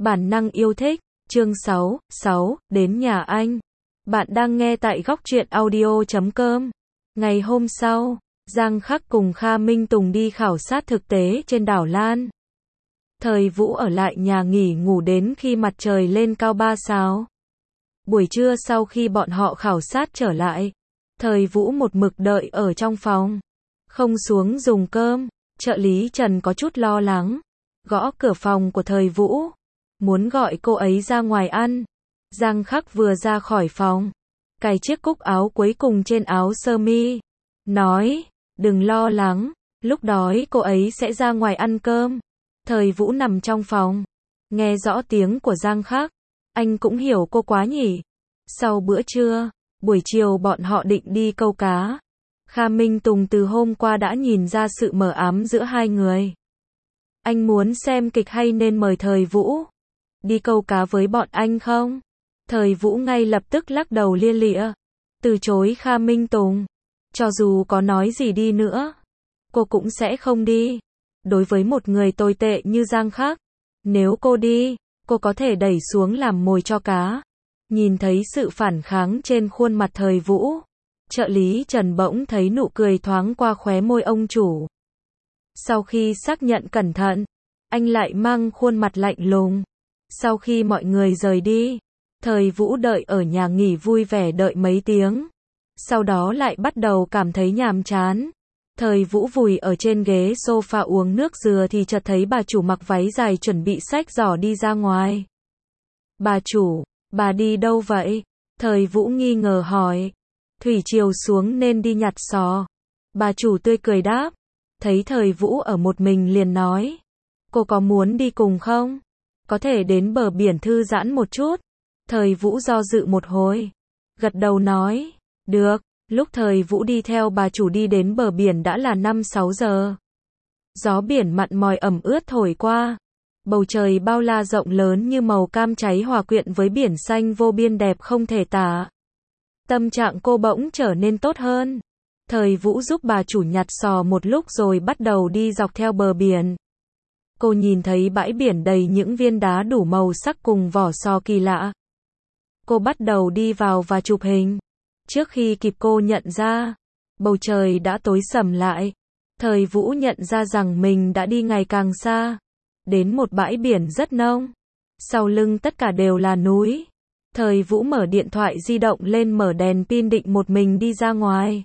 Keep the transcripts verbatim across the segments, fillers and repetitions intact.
Bản năng yêu thích, chương sáu, sáu, đến nhà anh. Bạn đang nghe tại góc truyện audio chấm com. Ngày hôm sau, Giang Khắc cùng Kha Minh Tùng đi khảo sát thực tế trên đảo Lan. Thời Vũ ở lại nhà nghỉ ngủ đến khi mặt trời lên cao ba sao. Buổi trưa sau khi bọn họ khảo sát trở lại, Thời Vũ một mực đợi ở trong phòng, không xuống dùng cơm. Trợ lý Trần có chút lo lắng, gõ cửa phòng của Thời Vũ, muốn gọi cô ấy ra ngoài ăn. Giang Khắc vừa ra khỏi phòng, cài chiếc cúc áo cuối cùng trên áo sơ mi, nói, đừng lo lắng, lúc đói cô ấy sẽ ra ngoài ăn cơm. Thời Vũ nằm trong phòng, nghe rõ tiếng của Giang Khắc, anh cũng hiểu cô quá nhỉ. Sau bữa trưa, buổi chiều bọn họ định đi câu cá. Kha Minh Tùng từ hôm qua đã nhìn ra sự mờ ám giữa hai người. Anh muốn xem kịch hay nên mời Thời Vũ đi câu cá với bọn anh không? Thời Vũ ngay lập tức lắc đầu lia lịa, từ chối Kha Minh Tùng. Cho dù có nói gì đi nữa, cô cũng sẽ không đi. Đối với một người tồi tệ như Giang Khắc, nếu cô đi, cô có thể đẩy xuống làm mồi cho cá. Nhìn thấy sự phản kháng trên khuôn mặt Thời Vũ, trợ lý Trần bỗng thấy nụ cười thoáng qua khóe môi ông chủ. Sau khi xác nhận cẩn thận, anh lại mang khuôn mặt lạnh lùng. Sau khi mọi người rời đi, Thời Vũ đợi ở nhà nghỉ vui vẻ đợi mấy tiếng. Sau đó lại bắt đầu cảm thấy nhàm chán. Thời Vũ vùi ở trên ghế sofa uống nước dừa thì chợt thấy bà chủ mặc váy dài chuẩn bị xách giỏ đi ra ngoài. Bà chủ, bà đi đâu vậy? Thời Vũ nghi ngờ hỏi. Thủy triều xuống nên đi nhặt sò. Bà chủ tươi cười đáp. Thấy Thời Vũ ở một mình liền nói. Cô có muốn đi cùng không? Có thể đến bờ biển thư giãn một chút. Thời Vũ do dự một hồi, gật đầu nói. Được. Lúc Thời Vũ đi theo bà chủ đi đến bờ biển đã là năm sáu giờ. Gió biển mặn mòi ẩm ướt thổi qua. Bầu trời bao la rộng lớn như màu cam cháy hòa quyện với biển xanh vô biên đẹp không thể tả. Tâm trạng cô bỗng trở nên tốt hơn. Thời Vũ giúp bà chủ nhặt sò một lúc rồi bắt đầu đi dọc theo bờ biển. Cô nhìn thấy bãi biển đầy những viên đá đủ màu sắc cùng vỏ sò kỳ lạ. Cô bắt đầu đi vào và chụp hình. Trước khi kịp cô nhận ra, bầu trời đã tối sầm lại. Thời Vũ nhận ra rằng mình đã đi ngày càng xa, đến một bãi biển rất nông. Sau lưng tất cả đều là núi. Thời Vũ mở điện thoại di động lên mở đèn pin định một mình đi ra ngoài.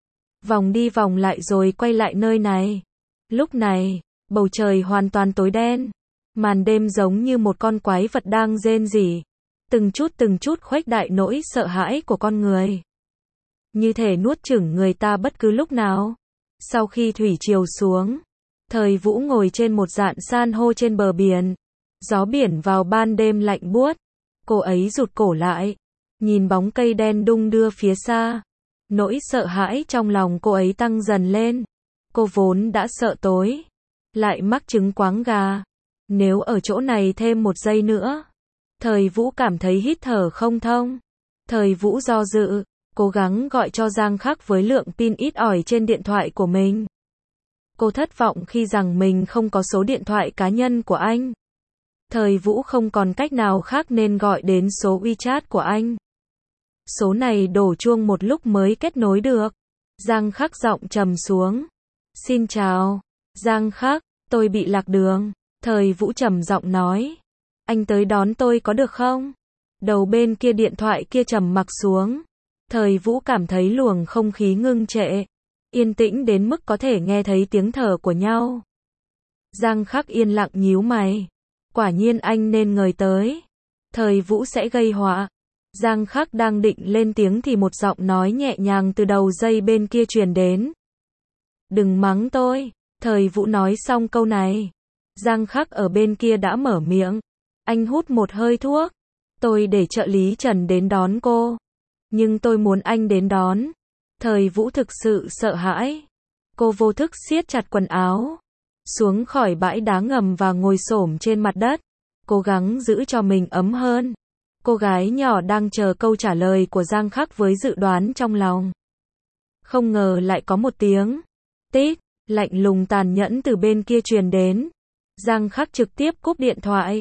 Vòng đi vòng lại rồi quay lại nơi này. Lúc này, bầu trời hoàn toàn tối đen. Màn đêm giống như một con quái vật đang rên rỉ. Từng chút từng chút khuếch đại nỗi sợ hãi của con người. Như thể nuốt chửng người ta bất cứ lúc nào. Sau khi thủy triều xuống, Thời Vũ ngồi trên một dạn san hô trên bờ biển. Gió biển vào ban đêm lạnh buốt. Cô ấy rụt cổ lại, nhìn bóng cây đen đung đưa phía xa. Nỗi sợ hãi trong lòng cô ấy tăng dần lên. Cô vốn đã sợ tối, lại mắc chứng quáng gà. Nếu ở chỗ này thêm một giây nữa, Thời Vũ cảm thấy hít thở không thông. Thời Vũ do dự, cố gắng gọi cho Giang Khắc với lượng pin ít ỏi trên điện thoại của mình. Cô thất vọng khi rằng mình không có số điện thoại cá nhân của anh. Thời Vũ không còn cách nào khác nên gọi đến số WeChat của anh. Số này đổ chuông một lúc mới kết nối được. Giang Khắc giọng trầm xuống. Xin chào, Giang Khắc, tôi bị lạc đường. Thời Vũ trầm giọng nói. Anh tới đón tôi có được không? Đầu bên kia điện thoại kia trầm mặc xuống. Thời Vũ cảm thấy luồng không khí ngưng trệ, yên tĩnh đến mức có thể nghe thấy tiếng thở của nhau. Giang Khắc yên lặng nhíu mày. Quả nhiên anh nên ngời tới. Thời Vũ sẽ gây họa. Giang Khắc đang định lên tiếng thì một giọng nói nhẹ nhàng từ đầu dây bên kia truyền đến. Đừng mắng tôi. Thời Vũ nói xong câu này, Giang Khắc ở bên kia đã mở miệng. Anh hút một hơi thuốc. Tôi để trợ lý Trần đến đón cô. Nhưng tôi muốn anh đến đón. Thời Vũ thực sự sợ hãi. Cô vô thức siết chặt quần áo, xuống khỏi bãi đá ngầm và ngồi xổm trên mặt đất, cố gắng giữ cho mình ấm hơn. Cô gái nhỏ đang chờ câu trả lời của Giang Khắc với dự đoán trong lòng. Không ngờ lại có một tiếng tít lạnh lùng tàn nhẫn từ bên kia truyền đến. Giang Khắc trực tiếp cúp điện thoại.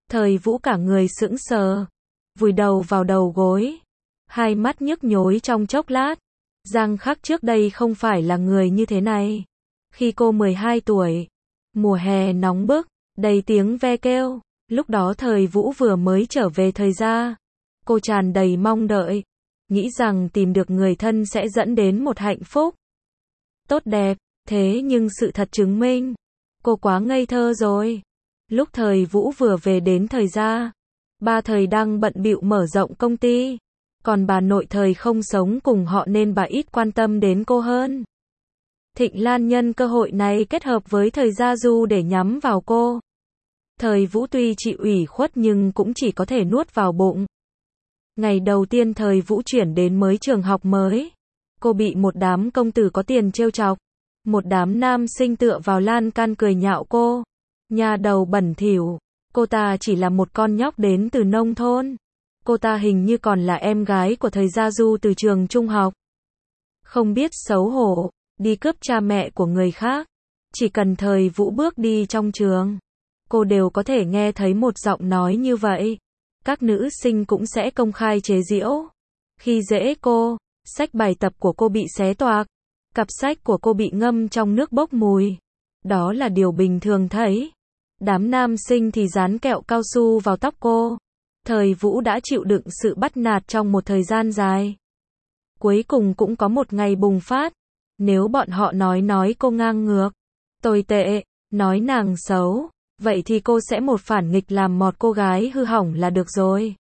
Thời Vũ cả người sững sờ, vùi đầu vào đầu gối, hai mắt nhức nhối trong chốc lát. Giang Khắc trước đây không phải là người như thế này. Khi cô mười hai tuổi, mùa hè nóng bức, đầy tiếng ve kêu, lúc đó Thời Vũ vừa mới trở về thời gia. Cô tràn đầy mong đợi, nghĩ rằng tìm được người thân sẽ dẫn đến một hạnh phúc tốt đẹp, thế nhưng sự thật chứng minh, cô quá ngây thơ rồi. Lúc Thời Vũ vừa về đến thời gia, ba Thời đang bận bịu mở rộng công ty, còn bà nội Thời không sống cùng họ nên bà ít quan tâm đến cô hơn. Thịnh Lan nhân cơ hội này kết hợp với Thời Gia Du để nhắm vào cô. Thời Vũ tuy chịu ủy khuất nhưng cũng chỉ có thể nuốt vào bụng. Ngày đầu tiên Thời Vũ chuyển đến mới trường học mới, cô bị một đám công tử có tiền trêu chọc. Một đám nam sinh tựa vào lan can cười nhạo cô. Nhà đầu bẩn thỉu, cô ta chỉ là một con nhóc đến từ nông thôn. Cô ta hình như còn là em gái của Thời Gia Du từ trường trung học. Không biết xấu hổ, đi cướp cha mẹ của người khác. Chỉ cần Thời Vũ bước đi trong trường, cô đều có thể nghe thấy một giọng nói như vậy. Các nữ sinh cũng sẽ công khai chế giễu, khi dễ cô. Sách bài tập của cô bị xé toạc, cặp sách của cô bị ngâm trong nước bốc mùi. Đó là điều bình thường thấy. Đám nam sinh thì dán kẹo cao su vào tóc cô. Thời Vũ đã chịu đựng sự bắt nạt trong một thời gian dài. Cuối cùng cũng có một ngày bùng phát. Nếu bọn họ nói nói cô ngang ngược, tồi tệ, nói nàng xấu, vậy thì cô sẽ một phản nghịch làm một cô gái hư hỏng là được rồi.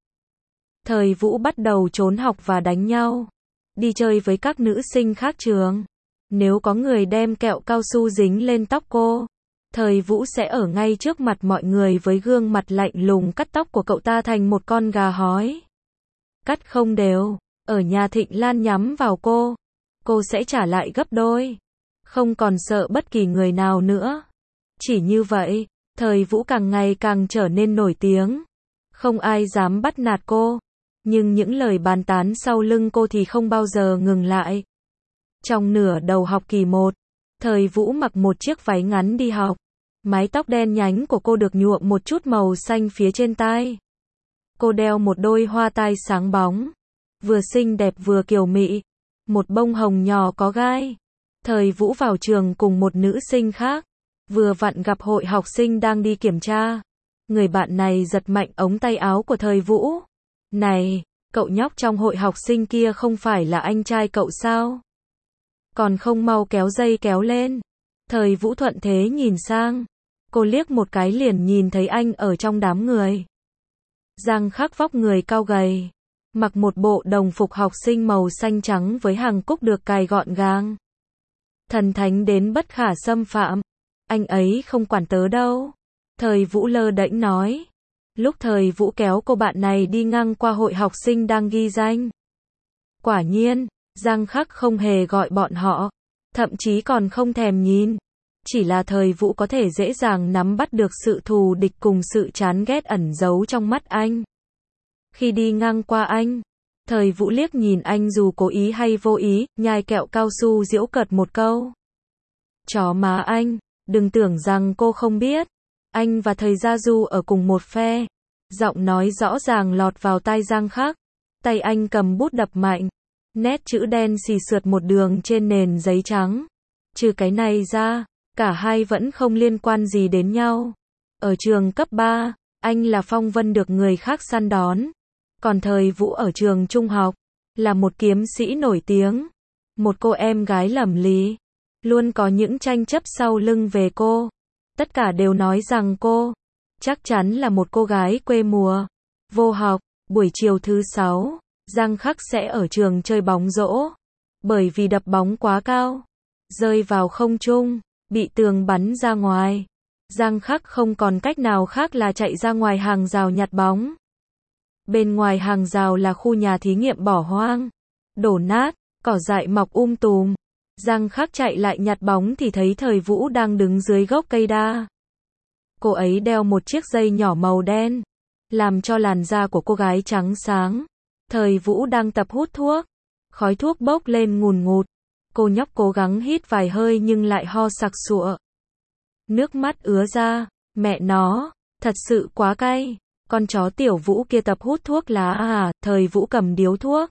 Thời Vũ bắt đầu trốn học và đánh nhau, đi chơi với các nữ sinh khác trường. Nếu có người đem kẹo cao su dính lên tóc cô, Thời Vũ sẽ ở ngay trước mặt mọi người với gương mặt lạnh lùng cắt tóc của cậu ta thành một con gà hói. Cắt không đều, ở nhà Thịnh Lan nhắm vào cô, cô sẽ trả lại gấp đôi. Không còn sợ bất kỳ người nào nữa. Chỉ như vậy, Thời Vũ càng ngày càng trở nên nổi tiếng. Không ai dám bắt nạt cô. Nhưng những lời bàn tán sau lưng cô thì không bao giờ ngừng lại. Trong nửa đầu học kỳ một, Thời Vũ mặc một chiếc váy ngắn đi học. Mái tóc đen nhánh của cô được nhuộm một chút màu xanh phía trên tai. Cô đeo một đôi hoa tai sáng bóng, vừa xinh đẹp vừa kiều mị, một bông hồng nhỏ có gai. Thời Vũ vào trường cùng một nữ sinh khác, vừa vặn gặp hội học sinh đang đi kiểm tra. Người bạn này giật mạnh ống tay áo của Thời Vũ. Này, cậu nhóc trong hội học sinh kia không phải là anh trai cậu sao? Còn không mau kéo dây kéo lên. Thời Vũ thuận thế nhìn sang. Cô liếc một cái liền nhìn thấy anh ở trong đám người. Giang Khắc vóc người cao gầy, mặc một bộ đồng phục học sinh màu xanh trắng với hàng cúc được cài gọn gàng. Thần thánh đến bất khả xâm phạm. Anh ấy không quản tớ đâu. Thời Vũ lơ đễnh nói. Lúc Thời Vũ kéo cô bạn này đi ngang qua hội học sinh đang ghi danh. Quả nhiên, Giang Khắc không hề gọi bọn họ, thậm chí còn không thèm nhìn. Chỉ là Thời Vũ có thể dễ dàng nắm bắt được sự thù địch cùng sự chán ghét ẩn giấu trong mắt anh. Khi đi ngang qua anh, Thời Vũ liếc nhìn anh dù cố ý hay vô ý, nhai kẹo cao su giễu cợt một câu. Chó má anh, đừng tưởng rằng cô không biết. Anh và Thời Gia Du ở cùng một phe. Giọng nói rõ ràng lọt vào tai Giang Khắc. Tay anh cầm bút đập mạnh. Nét chữ đen xì sượt một đường trên nền giấy trắng. Trừ cái này ra, cả hai vẫn không liên quan gì đến nhau. Ở trường cấp ba, anh là phong vân được người khác săn đón. Còn Thời Vũ ở trường trung học, là một kiếm sĩ nổi tiếng. Một cô em gái lẩm lì. Luôn có những tranh chấp sau lưng về cô. Tất cả đều nói rằng cô, chắc chắn là một cô gái quê mùa. Vô học, buổi chiều thứ sáu, Giang Khắc sẽ ở trường chơi bóng rổ. Bởi vì đập bóng quá cao, rơi vào không trung, bị tường bắn ra ngoài. Giang Khắc không còn cách nào khác là chạy ra ngoài hàng rào nhặt bóng. Bên ngoài hàng rào là khu nhà thí nghiệm bỏ hoang, đổ nát, cỏ dại mọc um tùm. Giang Khắc chạy lại nhặt bóng thì thấy Thời Vũ đang đứng dưới gốc cây đa. Cô ấy đeo một chiếc dây nhỏ màu đen, làm cho làn da của cô gái trắng sáng. Thời Vũ đang tập hút thuốc, khói thuốc bốc lên ngùn ngụt. Cô nhóc cố gắng hít vài hơi nhưng lại ho sặc sụa. Nước mắt ứa ra, mẹ nó, thật sự quá cay. Con chó Tiểu Vũ kia tập hút thuốc lá à? Thời Vũ cầm điếu thuốc.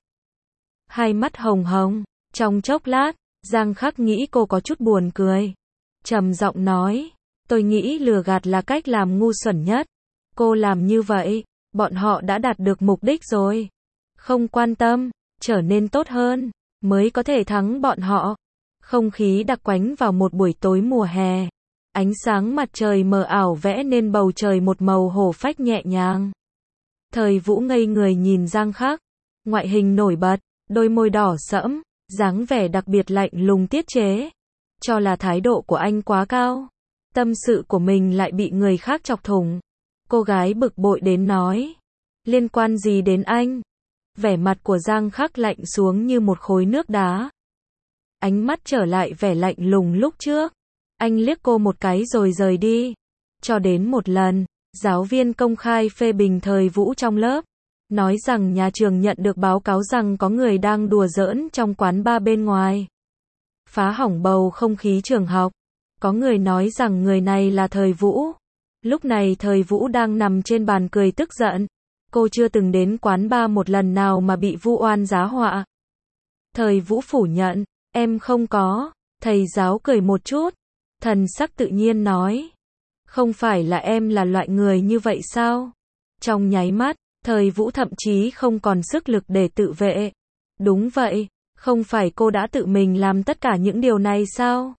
Hai mắt hồng hồng. Trong chốc lát, Giang Khắc nghĩ cô có chút buồn cười. Trầm giọng nói, tôi nghĩ lừa gạt là cách làm ngu xuẩn nhất. Cô làm như vậy, bọn họ đã đạt được mục đích rồi. Không quan tâm, trở nên tốt hơn, mới có thể thắng bọn họ. Không khí đặc quánh vào một buổi tối mùa hè. Ánh sáng mặt trời mờ ảo vẽ nên bầu trời một màu hổ phách nhẹ nhàng. Thời Vũ ngây người nhìn Giang Khắc. Ngoại hình nổi bật, đôi môi đỏ sẫm, dáng vẻ đặc biệt lạnh lùng tiết chế. Cho là thái độ của anh quá cao. Tâm sự của mình lại bị người khác chọc thủng. Cô gái bực bội đến nói. Liên quan gì đến anh? Vẻ mặt của Giang Khắc lạnh xuống như một khối nước đá. Ánh mắt trở lại vẻ lạnh lùng lúc trước. Anh liếc cô một cái rồi rời đi. Cho đến một lần, giáo viên công khai phê bình Thời Vũ trong lớp. Nói rằng nhà trường nhận được báo cáo rằng có người đang đùa giỡn trong quán bar bên ngoài. Phá hỏng bầu không khí trường học. Có người nói rằng người này là Thời Vũ. Lúc này Thời Vũ đang nằm trên bàn cười tức giận. Cô chưa từng đến quán bar một lần nào mà bị vu oan giá họa. Thời Vũ phủ nhận, em không có. Thầy giáo cười một chút. Thần sắc tự nhiên nói. Không phải là em là loại người như vậy sao? Trong nháy mắt, Thời Vũ thậm chí không còn sức lực để tự vệ. Đúng vậy, không phải cô đã tự mình làm tất cả những điều này sao?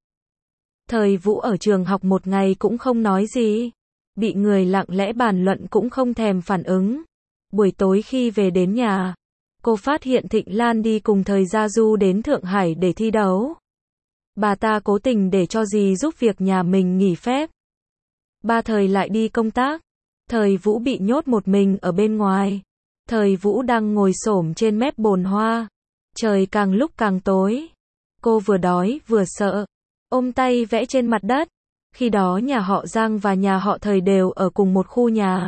Thời Vũ ở trường học một ngày cũng không nói gì. Bị người lặng lẽ bàn luận cũng không thèm phản ứng. Buổi tối khi về đến nhà, cô phát hiện Thịnh Lan đi cùng Thời Gia Du đến Thượng Hải để thi đấu. Bà ta cố tình để cho dì giúp việc nhà mình nghỉ phép. Ba Thời lại đi công tác. Thời Vũ bị nhốt một mình ở bên ngoài. Thời Vũ đang ngồi xổm trên mép bồn hoa. Trời càng lúc càng tối. Cô vừa đói vừa sợ. Ôm tay vẽ trên mặt đất. Khi đó nhà họ Giang và nhà họ Thời đều ở cùng một khu nhà.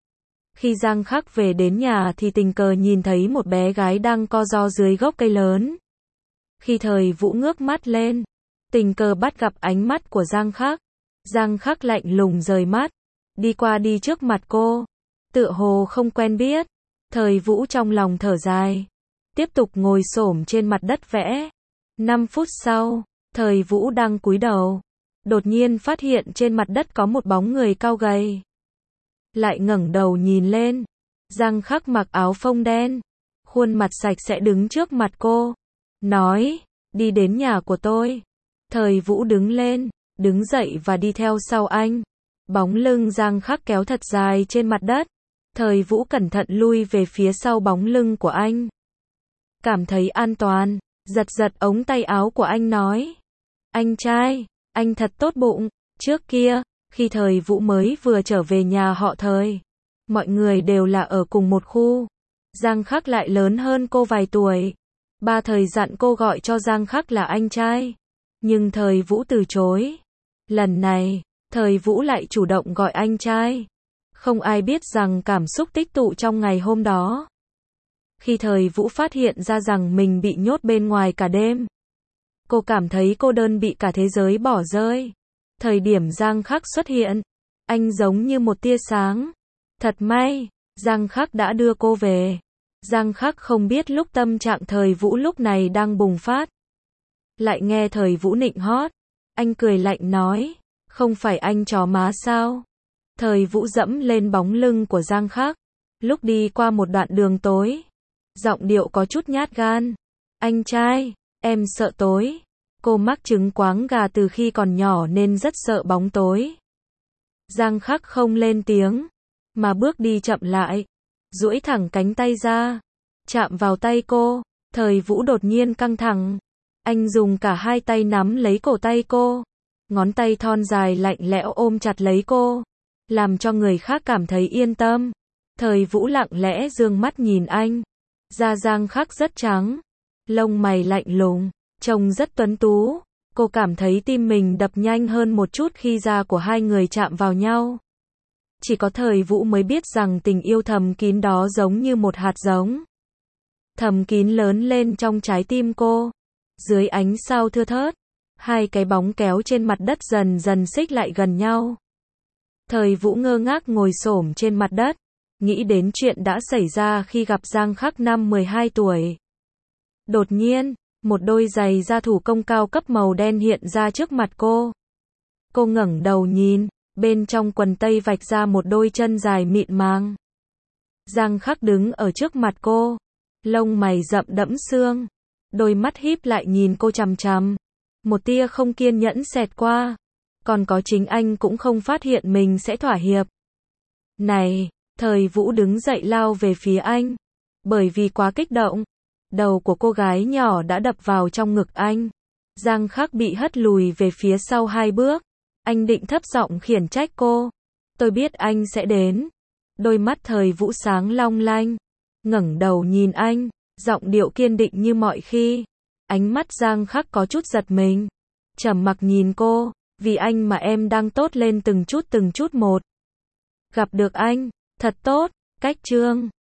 Khi Giang Khắc về đến nhà thì tình cờ nhìn thấy một bé gái đang co ro dưới gốc cây lớn. Khi Thời Vũ ngước mắt lên, tình cờ bắt gặp ánh mắt của Giang Khắc. Giang Khắc lạnh lùng rời mắt, đi qua đi trước mặt cô, tựa hồ không quen biết. Thời Vũ trong lòng thở dài, tiếp tục ngồi xổm trên mặt đất vẽ. Năm phút sau, Thời Vũ đang cúi đầu, đột nhiên phát hiện trên mặt đất có một bóng người cao gầy. Lại ngẩng đầu nhìn lên, Giang Khắc mặc áo phông đen, khuôn mặt sạch sẽ đứng trước mặt cô, nói, đi đến nhà của tôi. Thời Vũ đứng lên, đứng dậy và đi theo sau anh. Bóng lưng Giang Khắc kéo thật dài trên mặt đất. Thời Vũ cẩn thận lui về phía sau bóng lưng của anh. Cảm thấy an toàn, giật giật ống tay áo của anh nói. Anh trai, anh thật tốt bụng. Trước kia, khi Thời Vũ mới vừa trở về nhà họ Thời, mọi người đều là ở cùng một khu. Giang Khắc lại lớn hơn cô vài tuổi. Ba Thời dặn cô gọi cho Giang Khắc là anh trai. Nhưng Thời Vũ từ chối. Lần này, Thời Vũ lại chủ động gọi anh trai. Không ai biết rằng cảm xúc tích tụ trong ngày hôm đó. Khi Thời Vũ phát hiện ra rằng mình bị nhốt bên ngoài cả đêm, cô cảm thấy cô đơn bị cả thế giới bỏ rơi. Thời điểm Giang Khắc xuất hiện, anh giống như một tia sáng. Thật may, Giang Khắc đã đưa cô về. Giang Khắc không biết lúc tâm trạng Thời Vũ lúc này đang bùng phát. Lại nghe Thời Vũ nịnh hót. Anh cười lạnh nói, không phải anh chó má sao? Thời Vũ dẫm lên bóng lưng của Giang Khắc. Lúc đi qua một đoạn đường tối, giọng điệu có chút nhát gan. Anh trai, em sợ tối. Cô mắc chứng quáng gà từ khi còn nhỏ nên rất sợ bóng tối. Giang Khắc không lên tiếng, mà bước đi chậm lại, duỗi thẳng cánh tay ra, chạm vào tay cô. Thời Vũ đột nhiên căng thẳng. Anh dùng cả hai tay nắm lấy cổ tay cô. Ngón tay thon dài lạnh lẽo ôm chặt lấy cô, làm cho người khác cảm thấy yên tâm. Thời Vũ lặng lẽ dương mắt nhìn anh. Da Giang Khắc rất trắng, lông mày lạnh lùng, trông rất tuấn tú. Cô cảm thấy tim mình đập nhanh hơn một chút khi da của hai người chạm vào nhau. Chỉ có Thời Vũ mới biết rằng tình yêu thầm kín đó giống như một hạt giống. Thầm kín lớn lên trong trái tim cô. Dưới ánh sao thưa thớt, hai cái bóng kéo trên mặt đất dần dần xích lại gần nhau. Thời Vũ ngơ ngác ngồi xổm trên mặt đất, nghĩ đến chuyện đã xảy ra khi gặp Giang Khắc năm mười hai tuổi. Đột nhiên, một đôi giày da thủ công cao cấp màu đen hiện ra trước mặt cô. Cô ngẩng đầu nhìn, bên trong quần tây vạch ra một đôi chân dài mịn màng. Giang Khắc đứng ở trước mặt cô, lông mày rậm đẫm sương, đôi mắt híp lại nhìn cô chằm chằm. Một tia không kiên nhẫn xẹt qua, còn có chính anh cũng không phát hiện mình sẽ thỏa hiệp. Này, Thời Vũ đứng dậy lao về phía anh, bởi vì quá kích động, đầu của cô gái nhỏ đã đập vào trong ngực anh. Giang Khắc bị hất lùi về phía sau hai bước, anh định thấp giọng khiển trách cô. Tôi biết anh sẽ đến. Đôi mắt Thời Vũ sáng long lanh, ngẩng đầu nhìn anh, giọng điệu kiên định như mọi khi. Ánh mắt Giang Khắc có chút giật mình, trầm mặc nhìn cô, vì anh mà em đang tốt lên từng chút từng chút một. Gặp được anh, thật tốt, cách Trương.